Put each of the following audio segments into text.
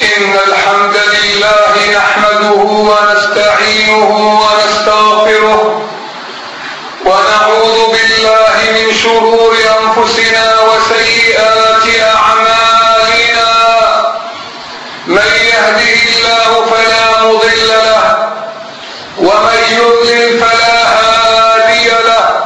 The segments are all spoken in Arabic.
إن الحمد لله نحمده ونستعينه ونستغفره ونعوذ بالله من شرور أنفسنا وسيئات أعمالنا. من يهده الله فلا مضل له ومن يضلل فلا هادي له،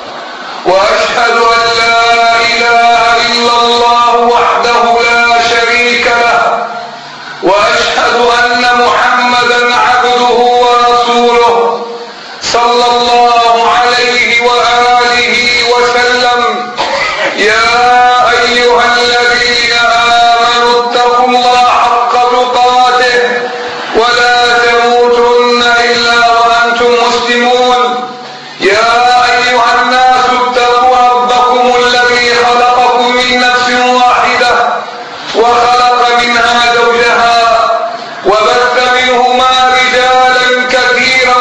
وأشهد أن لا إله إلا الله وحده لا شريك له، وأشهد أن محمدا عبده ورسوله صلى الله عليه وآله وسلم. يا أيها الذين آمنوا اتقوا الله حق تقاته ولا تموتن إلا وأنتم مسلمون. يا أيها الناس اتقوا ربكم الذي خلقكم من نفس واحدة وخلق منها زوجها وبث منهما رجالا كثيرا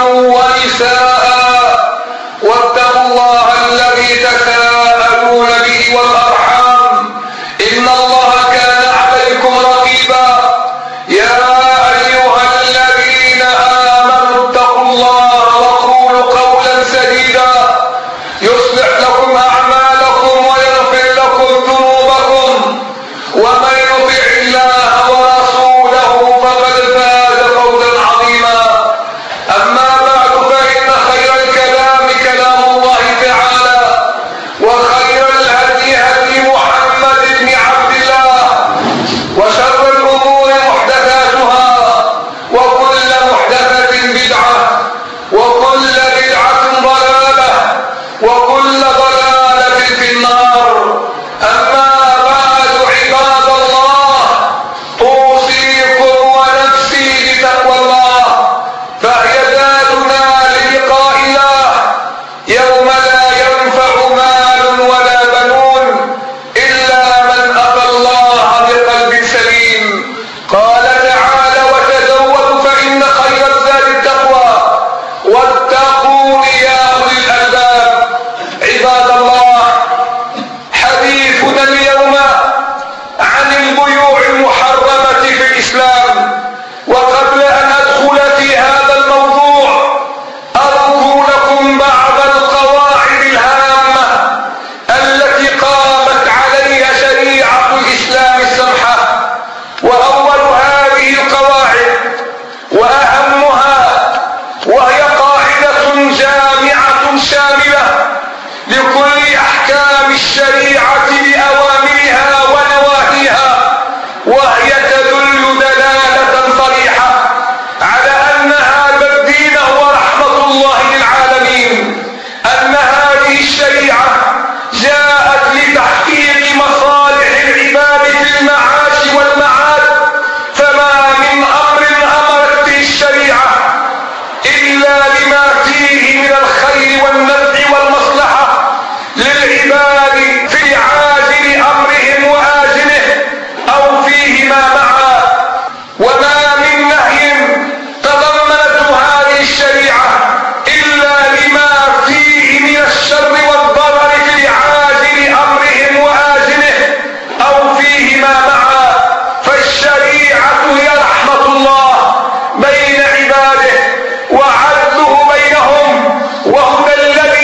ونساء، واتقوا الله الذي تساءلون به والأرحام إن الله كان عليكم رقيبا. يا أيها الذين آمنوا اتقوا الله وقولوا قولا سديدا يصلح لكم أعمالكم ويغفر لكم ذنوبكم، ومن يطع الله ورسوله فقد فاز فوزا عظيما. أما بعد، فإن خير الكلام كلام الله تعالى، وخير الهدي هدي محمد بن عبد الله، وشر الأمور محدثاتها، وكل محدثة بدعة، وكل بدعة ضلالة، وكل ضلالة في النار. أما بعد، عباد الله، أوصيكم ونفسي بتقوى الله، فهي زادنا للقاء الله يوم لا ينفع مال ولا بنون إلا من أتى الله بقلب سليم. قال تعالى: وتزودوا فإن خير الزاد التقوى واتقون يا أولي الألباب. عباد الله، حديثنا اليوم عن البيوع المحرمة في الإسلام. وقبل أن أدخل في هذا الموضوع أذكر لكم بعض القواعد الهامة التي قامت عليها شريعة الإسلام السمحة. وأول هذه القواعد وأهمها وهي قاعدة جامعة شاملة لكل أحكام الشريعة بأوامرها ونواهيها، وهي تدل دلالة صريحة على أن هذا الدين هو رحمة الله للعالمين، أن هذه الشريعة جاءت لتحقيق مصالح العباد في المعاش والمعاد. فما من أمر أمرت به الشريعة إلا لما فيه من الخير والنفع والمصلحة للعباد في عاجل أمرهم وآجله أو فيهما معا. وما من نهي تضمنته هذه الشريعة إلا لما فيه من الشر والضرر في عاجل أمرهم وآجله أو فيهما معا. فالشريعة هي رحمة الله بين عباده وعدله بينهم، وهدى الذي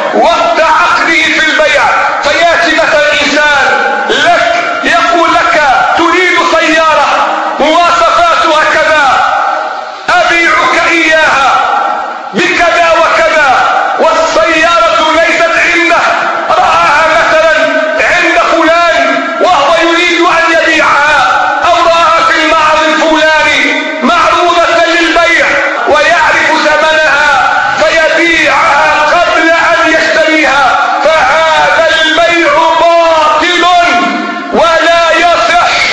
وقت عقده في البيع، فياتي مثلا انسان لك يقول لك تريد سيارة مواصفاتها كذا، ابيعك اياها بكذا وكذا، والسيارة ليست عنده، رآها مثلا عند فلان وهو يريد ان يبيعها، او رآها في المعرض الفلاني معروضة للبيع ويعرف ثمنها فيبيعها قبل ان يشتريها، فهذا البيع باطل ولا يصح،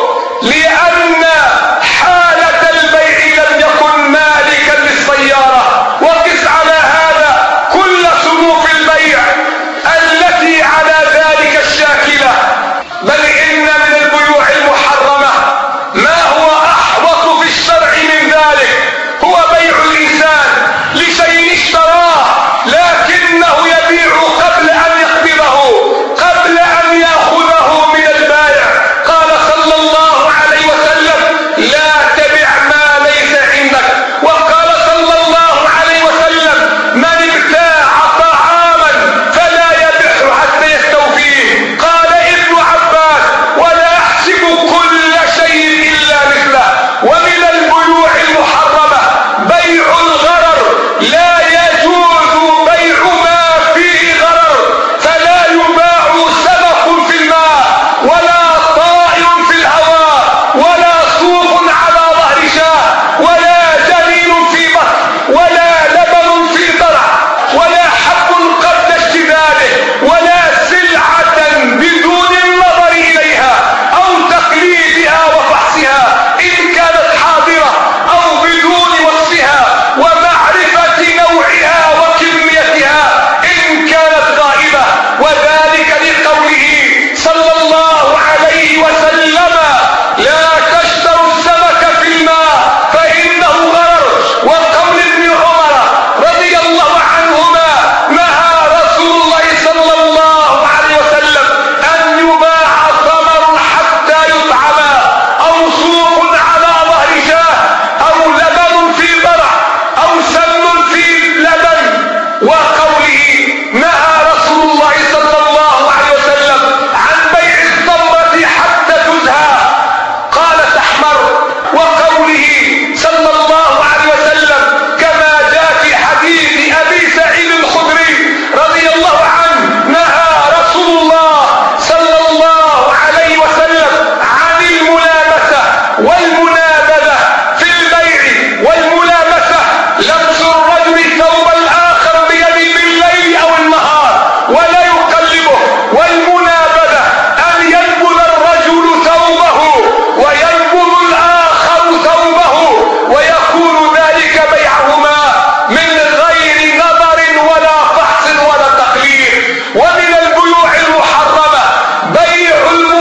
لان حالة البيع لم يكن مالكا للسيارة. وقس على هذا كل صنوف البيع التي على ذلك الشاكلة. بل إن من البيوع المحرمة ما هو أحوط في الشرع من ذلك، هو بيع الإنسان لشيء اشتراه لكنه يبيع قبل أن يقبضه، قبل أن يأخذه من البائع. قال صلى الله عليه وسلم: لا تبع ما ليس عندك. وقال صلى الله عليه وسلم: من ابتاع طعاما فلا يبيع حتى يستوفيه. قال ابن عباس: ولا احسب كل شيء الا مثله. ومن البيوع المحرمه بيع الغرر، لا يجوز بيع ما فيه غرر، فلا يباع سمك في الماء ولا طائر في الهواء ولا صوف على ظهر شاه ولا جنين في بطن ولا لبن في ضرع ولا حب قبل اشتداده ولا سلعة بدون النظر إليها أو تقليدها وفحصها إن كانت حاضرة أو بدون وصفها ومعرفة نوعها وكميتها إن كانت غائبة. وذلك لقوله صلى الله عليه وسلم: لا تشتروا السمك في الماء فإنه غرر. وقول ابن عمر رضي الله عنهما: نهى رسول الله صلى الله عليه وسلم أن يباع ثمر حتى يطعم، أو صوف على ظهر شاه، أو لبن في ضرع، أو سمن في لبن. وقوله نهى رسول الله صلى الله عليه وسلم عن بيع التمرة حتى تزهى قال تحمر. وقوله صلى الله عليه وسلم كما جاء في حديث أبي سعيد الخدري رضي الله عنه: نهى رسول الله صلى الله عليه وسلم عن الملامسة والمنابذة في البيع. والملامسة لمس الرجل ثوب الآخر بيده بالليل أو النهار ولا يقلبه، والمنابذة أن ينبذ الرجل ثوبه وينبذ الآخر ثوبه، ويكون ذلك بيعهما من غير نظر ولا فحص ولا تقليد. ومن البيوع المحرمة بيع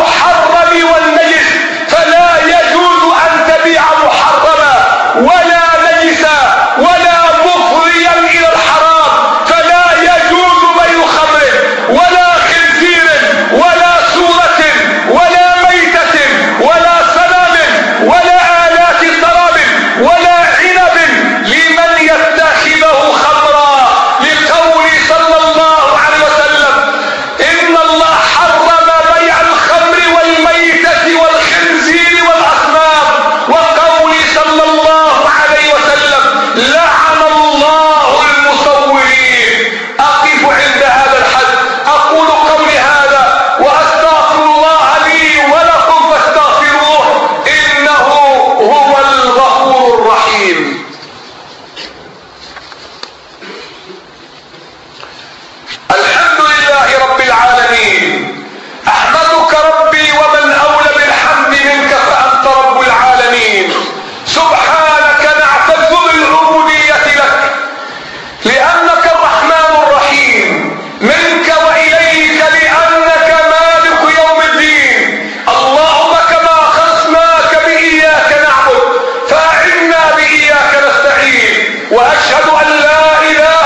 المحرم والنجس، فلا يجوز أن تبيع محرما ولا نجسا ولا مفضيا إلى الحرام، فلا يجوز بيع خمر ولا خنزير ولا صورة ولا ميتة ولا صنم ولا آلات طراب ولا عنب لمن يتخذه خمرا، لقول صلى الله عليه وسلم: إن الله حرم بيع الخمر والميتة والخنزير والأصنام. وقول صلى الله عليه وسلم: لعن الله المصورين. أقف عند هذا الحد، أقول قولي هذا وأستغفر الله لي ولكم فاستغفروه إنه هو الغفور الرحيم. الحمد لله رب العالمين، أحمدك ربي ومن أولى بالحمد منك فأنت رب العالمين. سبحانك نعتز بالعبودية لك لأنك الرحمن الرحيم، منك وإليك لأنك مالك يوم الدين. اللهم كما خصناك بإياك نعبد فأعنا بإياك نستعين. وأشهد أن لا إله